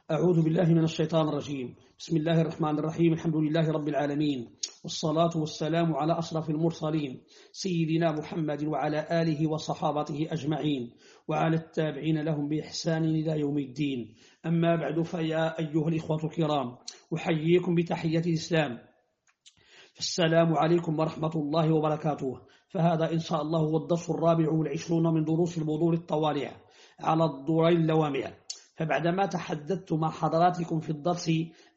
أعوذ بالله من الشيطان الرجيم. بسم الله الرحمن الرحيم. الحمد لله رب العالمين، والصلاة والسلام على أشرف المرسلين سيدنا محمد وعلى آله وصحابته أجمعين وعلى التابعين لهم بإحسان إلى يوم الدين. أما بعد، فيا أيها الإخوة الكرام، أحييكم بتحية الإسلام، السلام عليكم ورحمة الله وبركاته. فهذا إن شاء الله هو الدرس 24 من دروس البذور الطوالع على الدورين اللوامع. فبعدما تحدثت مع حضراتكم في الدرس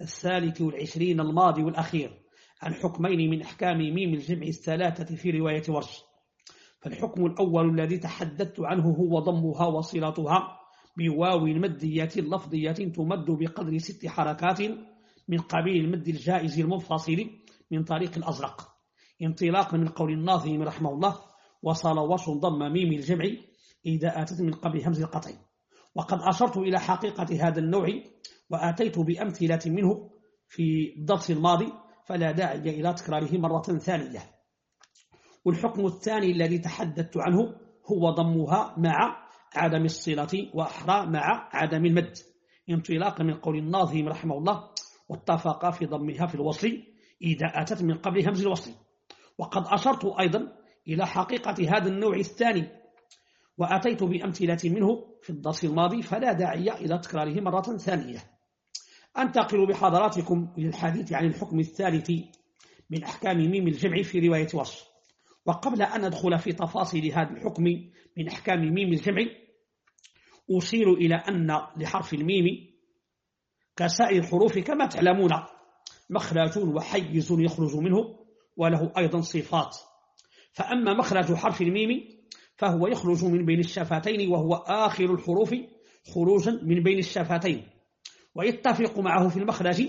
23 الماضي والأخير عن حكمين من أحكام ميم الجمع الثلاثة في رواية ورش، فالحكم الأول الذي تحدثت عنه هو ضمها وصلتها بواو مدية لفظية تمد بقدر 6 حركات من قبيل المد الجائز المنفصل من طريق الأزرق، انطلاقا من قول الناظم رحمه الله: وصل ورش ضم ميم الجمع إذا آتت من قبل همز القطع. وقد أشرت إلى حقيقة هذا النوع وآتيت بأمثلة منه في الدرس الماضي، فلا داعي إلى تكراره مرة ثانية. والحكم الثاني الذي تحدثت عنه هو ضمها مع عدم الصلة وأحرى مع عدم المد، انطلاقا من قول الناظم رحمه الله: واتفق في ضمها في الوصل إذا أتت من قبل همز الوصل. وقد أشرت أيضا إلى حقيقة هذا النوع الثاني وأتيت بأمثلة منه في الدرس الماضي، فلا داعي إلى تكراره مرة ثانية. أنتقل بحضراتكم للحديث عن الحكم الثالث من أحكام ميم الجمع في رواية ورش. وقبل أن أدخل في تفاصيل هذا الحكم من أحكام ميم الجمع، أشير إلى أن لحرف الميم كسائر الحروف كما تعلمون مخرج وحيز يخرج منه، وله أيضا صفات. فأما مخرج حرف الميم فهو يخرج من بين الشفتين، وهو آخر الحروف خروجا من بين الشفتين، ويتفق معه في المخرج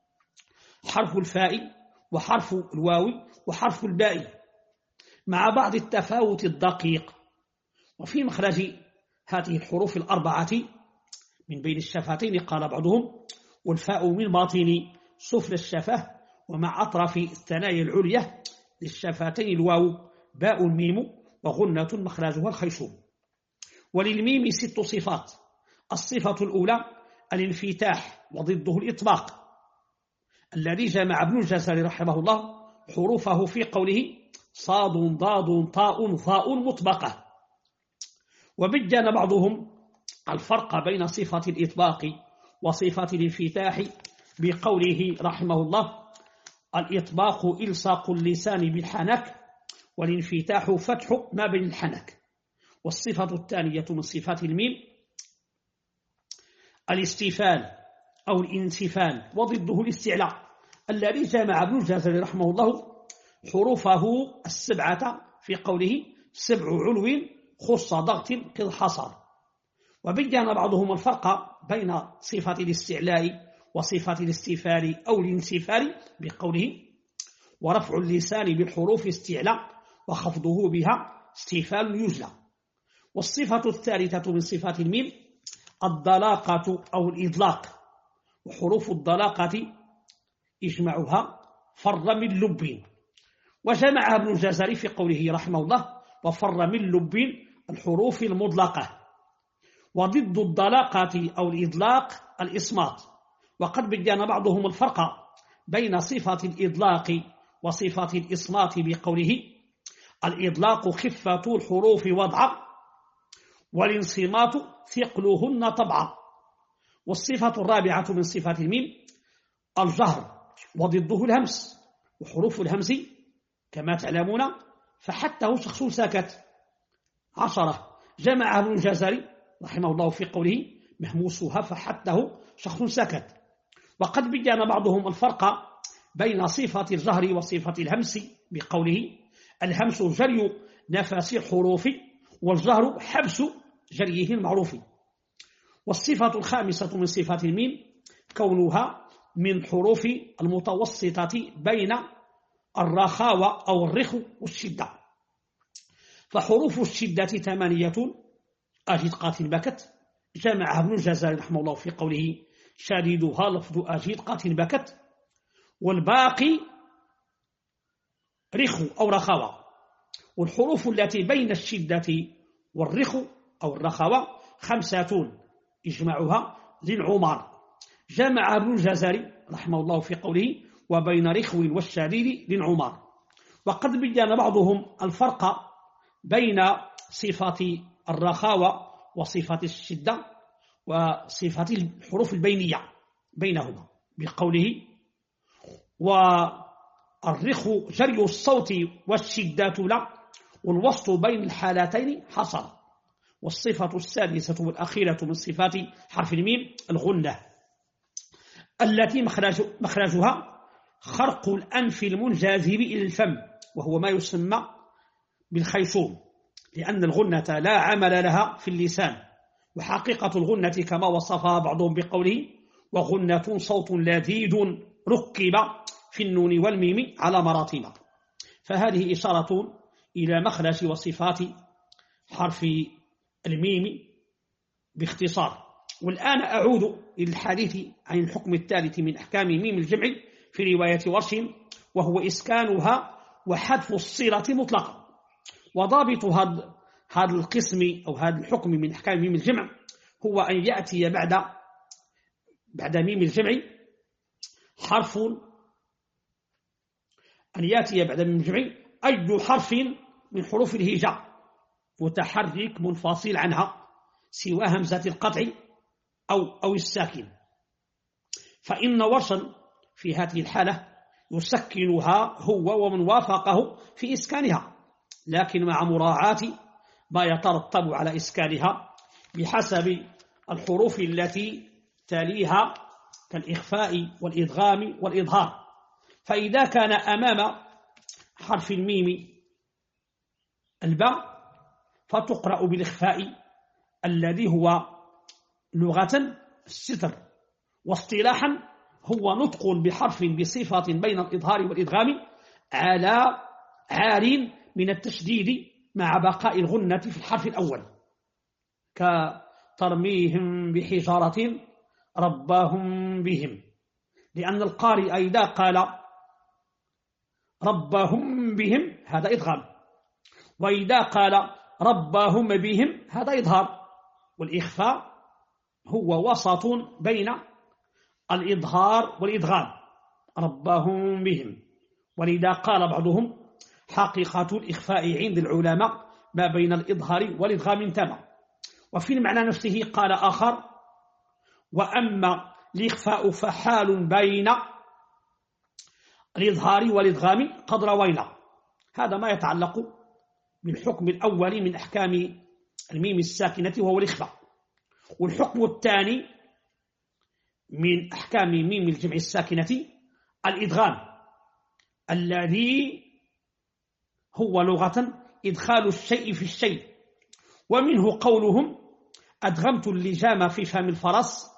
حرف الفاء وحرف الواو وحرف الباء مع بعض التفاوت الدقيق. وفي مخرج هذه الحروف الأربعة من بين الشفتين قال بعضهم: والفاء من باطن سفل الشفة ومع أطراف الثنايا العليا للشفتين الواو باء الميم وغنة مخرجها الخيشوم. وللميم 6 صفات. الصفة الأولى الانفتاح وضده الإطباق، الذي جمع ابن الجزري رحمه الله حروفه في قوله: صاد ضاد طاء ظاء مطبقة. وبين بعضهم الفرق بين صفة الإطباق وصفة الانفتاح بقوله رحمه الله: الإطباق إلصاق اللسان بالحنك، والانفتاح فتح ما بين الحنك. والصفة الثانية من صفات الميم الاستفال أو الانسفال وضده الاستعلاء، الذي جمع ابن الجزري رحمه الله حروفه 7 في قوله: 7 علو خص ضغط قد حصر. وبين بعضهم الفرق بين صفة الاستعلاء وصفة الاستفال أو الانسفال بقوله: ورفع اللسان بالحروف استعلاء وخفضه بها استفال يجلى. والصفة الثالثة من صفات الميم الضلاقة أو الإضلاق، وحروف الضلاقة إجمعها فر من لب، وجمعها ابن الجزري في قوله رحمه الله: وفر من لب الحروف المضلقة. وضد الضلاقة أو الإضلاق الإصمات. وقد بين بعضهم الفرق بين صفة الإضلاق وصفة الإصمات بقوله: الإضلاق خفة الحروف وضعا، والانصمات ثقلهن طبعا. والصفة الرابعة من صفات الميم الجهر وضده الهمس، وحروف الهمس كما تعلمون فحته شخص ساكت 10 جمعها ابن الجزري رحمه الله في قوله: مهموسها فحته شخص ساكت. وقد بين بعضهم الفرق بين صفة الجهر وصفة الهمس بقوله: الهمس جري نفس الحروف، والجهر حبس جريه المعروف. والصفة الخامسة من صفات الميم كونها من حروف المتوسطة بين الرخاوة أو الرخو والشدة. فحروف الشدة 8 أجد قاتل بكت، جمعها ابن الجزري رحمه الله في قوله: شديدها لفظ أجد قاتل بكت. والباقي رخو أو رخاوة. والحروف التي بين الشدة والرخو أو الرخاوة 5 إجمعها للعمر، جمع ابن الجزري رحمه الله في قوله وبين رخو والشديد للعمار. وقد بين بعضهم الفرق بين صفات الرخاوة وصفات الشدة وصفات الحروف البينية بينهما بقوله والرخو جري الصوت والشدة لا، والوسط بين الحالتين حصر. والصفة السادسة والأخيرة من صفات حرف الميم الغنة التي مخرجها خرق الأنف المنجذب إلى الفم، وهو ما يسمى بالخيشوم، لأن الغنة لا عمل لها في اللسان. وحقيقة الغنة كما وصفها بعضهم بقوله وغنة صوت لذيذ ركب في النون والميم على مراتب. فهذه إشارة إلى مخرج وصفات حرف الميم باختصار. والآن أعود للحديث عن الحكم الثالث من أحكام ميم الجمع في رواية ورش، وهو إسكانها وحذف الصلة مطلقا. وضابط هذا القسم أو هذا الحكم من أحكام ميم الجمع هو أن يأتي بعد ميم الجمع حرف، أن يأتي بعد ميم الجمع أي حرف من حروف الهجاء متحرك منفصل عنها سوى همزة القطع أو الساكن. فإن ورشا في هذه الحالة يسكنها هو ومن وافقه في إسكانها، لكن مع مراعاة ما يترتب على إسكانها بحسب الحروف التي تليها كالإخفاء والإدغام والإظهار. فإذا كان أمام حرف الميم الباء فتقرأ بالإخفاء الذي هو لغة الستر، واصطلاحا هو نطق بحرف بصفة بين الإظهار والإدغام على عار من التشديد مع بقاء الغنة في الحرف الأول، كترميهم بحجارة رباهم بهم، لأن القارئ إذا قال رباهم بهم هذا إدغام، وإذا قال رباهم بهم هذا إظهار. والإخفاء هو وسط بين الإظهار والإدغام رباهم بهم. ولذا قال بعضهم حقيقة الإخفاء عند العلماء ما بين الإظهار والإدغام تمام. وفي المعنى نفسه قال آخر وأما الإخفاء فحال بين الإظهار والإدغام قد روينا. هذا ما يتعلق بالحكم الأول من أحكام الميم الساكنة وهو الإخفاء. والحكم الثاني من أحكام ميم الجمع الساكنة الإدغام، الذي هو لغة إدخال الشيء في الشيء، ومنه قولهم أدغمت اللجام في فم الفرس.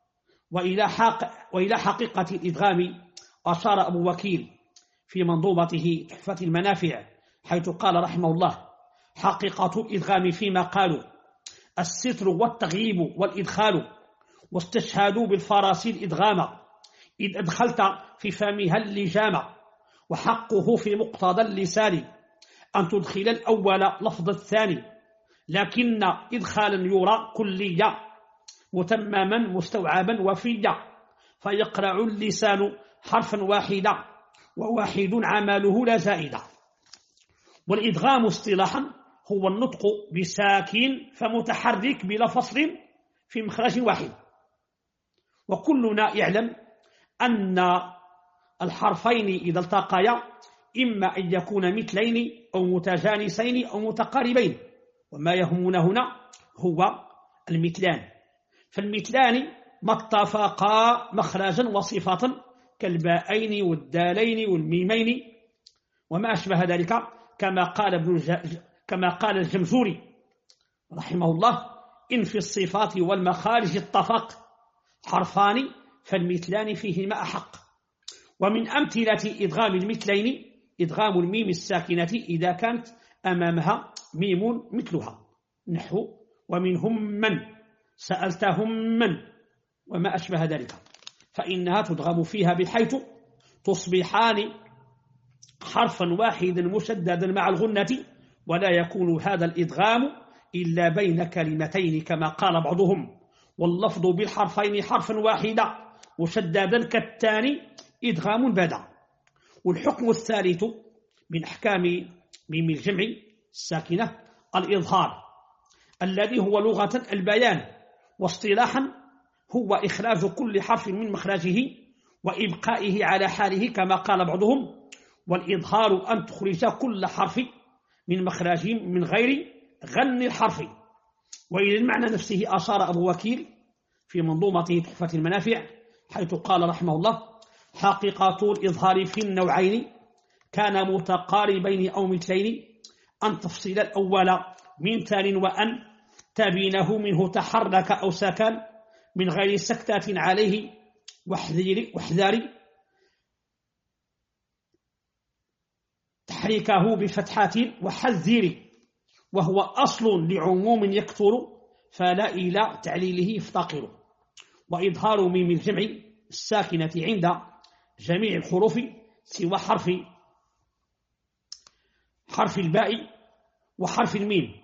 وإلى حقيقة الإدغام أشار أبو وكيل في منظومته تحفة المنافع، حيث قال رحمه الله حقيقة الإدغام فيما قالوا الستر والتغييب والإدخال، واستشهدوا بالفرس الإدغام إذ أدخلت في فمها اللجام، وحقه في مقتضى اللسان أن تدخل الأول لفظ الثاني، لكن إدخالا يرى كليا متمما مستوعبا وفيا، فيقرع اللسان حرفا واحدا وواحد عمله لا زائدا. والإدغام اصطلاحا هو النطق بساكن فمتحرك بلا فصل في مخرج واحد. وكلنا يعلم أن الحرفين إذا التقيا إما أن يكون مثلين أو متجانسين أو متقاربين، وما يهمنا هنا هو المثلان. فالمثلان ما اتفقا مخرجا وصفة كالباءين والدالين والميمين وما أشبه ذلك، كما قال الجمزوري رحمه الله إن في الصفات والمخارج اتفق حرفان فالمثلان فيهما أحق. ومن أمثلة إدغام المثلين إدغام الميم الساكنة إذا كانت أمامها ميم مثلها، نحو ومنهم من سألتهم من وما أشبه ذلك، فإنها تدغم فيها بحيث تصبحان حرفا واحدا مشددا مع الغنة، ولا يكون هذا الإدغام إلا بين كلمتين كما قال بعضهم واللفظ بالحرفين حرفا واحدا مشددا كالثاني إدغام بدا. والحكم الثالث من أحكام ميم الجمع الساكنة الإظهار، الذي هو لغة البيان، واصطلاحا هو إخراج كل حرف من مخرجه وإبقائه على حاله كما قال بعضهم. والإظهار أن تخرج كل حرف من مخرجه من غير غن الحرف. وإلى المعنى نفسه أشار أبو وكيل في منظومته تحفة المنافع، حيث قال رحمه الله: حقيقة الإظهار في النوعين كان متقاربين أو مثلين، أن تفصيل الأول من تال وأن تبينه منه تحرك أو سكن من غير سكتات عليه واحذار تحريكه بفتحات وحذر، وهو أصل لعموم يكثر فلا إلى تعليله يفتقر. وإظهار ميم الجمع الساكنة عند جميع الحروف سوى حرف الباء وحرف الميم،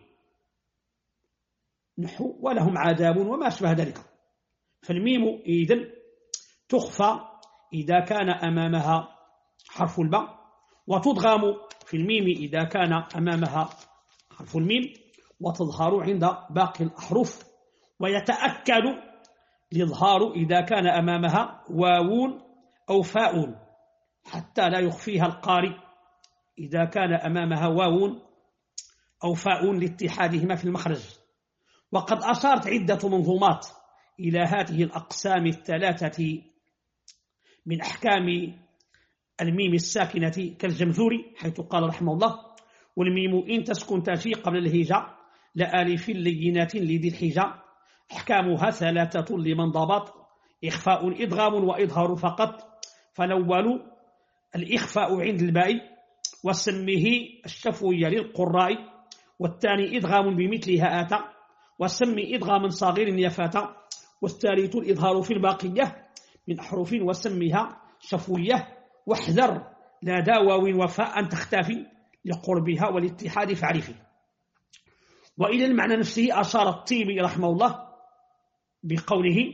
نحو ولهم عذاب وما أشبه ذلك. فالميم إذن تخفى إذا كان أمامها حرف الباء، وتدغم في الميم إذا كان أمامها حرف الميم، وتظهر عند باقي الأحرف. ويتأكد الإظهار إذا كان أمامها واو أو فاء حتى لا يخفيها القارئ إذا كان أمامها واو أو فاء لاتحادهما في المخرج. وقد أشارت عدة منظومات إلى هذه الأقسام الثلاثة من أحكام الميم الساكنة كالجمزوري، حيث قال رحمه الله: والميم إن تسكن تجي قبل الهجاء لآلف لينات لذي الحجة، أحكامها ثلاثة لمن ضبط: إخفاء إدغام وإظهار فقط. فالأول الإخفاء عند الباء وسمه الشفوي للقراء، والثاني إدغام بمثلها آتى وسمي إدغاما صغير يفاتا، والثالث الإظهار في الباقية من أحرف وسميها شفوية، واحذر لا واو وفاء أن تختفي لقربها والاتحاد فاعرفه. وإلى المعنى نفسه أشار الطيبي رحمه الله بقوله: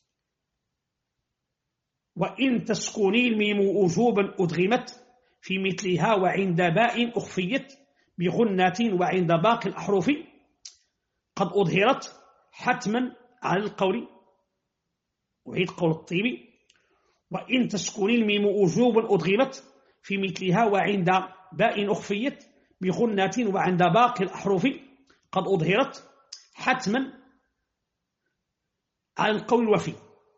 وإن تسكني الميم وجوبا أدغمت في مثلها وعند باء أخفيت بغنة وعند باقي الأحرف قد أظهرت حتما على القول. وعيد قول الطيبي: وإن تسكني الميم وجوبا أدغمت في مثلها وعند باء أخفيت بغنة وعند باقي الأحرف قد أظهرت حتما على القول الوفي.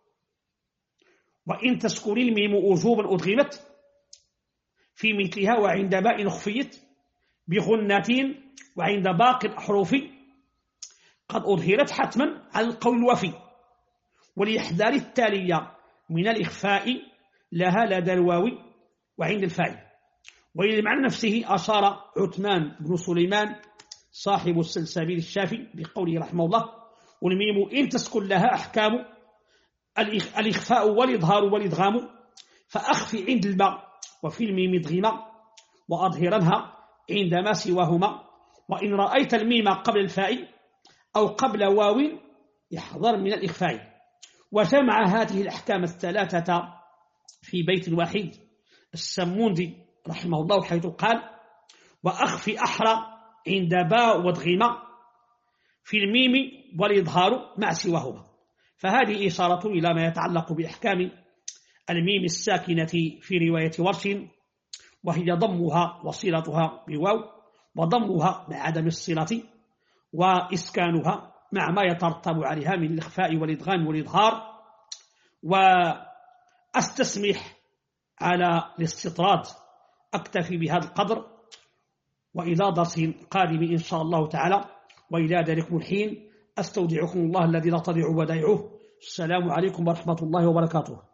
وإن تسكني الميم وجوبا أدغمت في مثلها وعند باء أخفيت بغنة وعند باقي الأحرف قد أظهرت حتما على القول الوفي. ولإحذار التالية من الإخفاء لها لدى الواو وعند الفاء. وإلى المعنى نفسه أشار عثمان بن سليمان صاحب السلسبيل الشافي بقوله رحمه الله: والميم إن تسكن لها أحكام الإخفاء والإظهار والإدغام، فأخفي عند الباء وفي الميم ادغما وأظهرنها عندما سواهما. وإن رأيت الميم قبل الفاء أو قبل واو يحذر من الإخفاء. وجمع هذه الأحكام الثلاثة في بيت واحد السموندي رحمه الله، حيث قال: وأخفي أحرى عند باء وادغما في الميم والإظهار مع سواهما. فهذه إشارة إلى ما يتعلق بأحكام الميم الساكنة في رواية ورش، وهي ضمها وصلتها بواو، وضمها مع عدم الصلة، وإسكانها مع ما يترتب عليها من الإخفاء والإدغام والإظهار. وأستسمح على الاستطراد، أكتفي بهذا القدر، وإلى درس قادم إن شاء الله تعالى. وإلى ذلك الحين أستودعكم الله الذي لا تضيع ودائعه. السلام عليكم ورحمة الله وبركاته.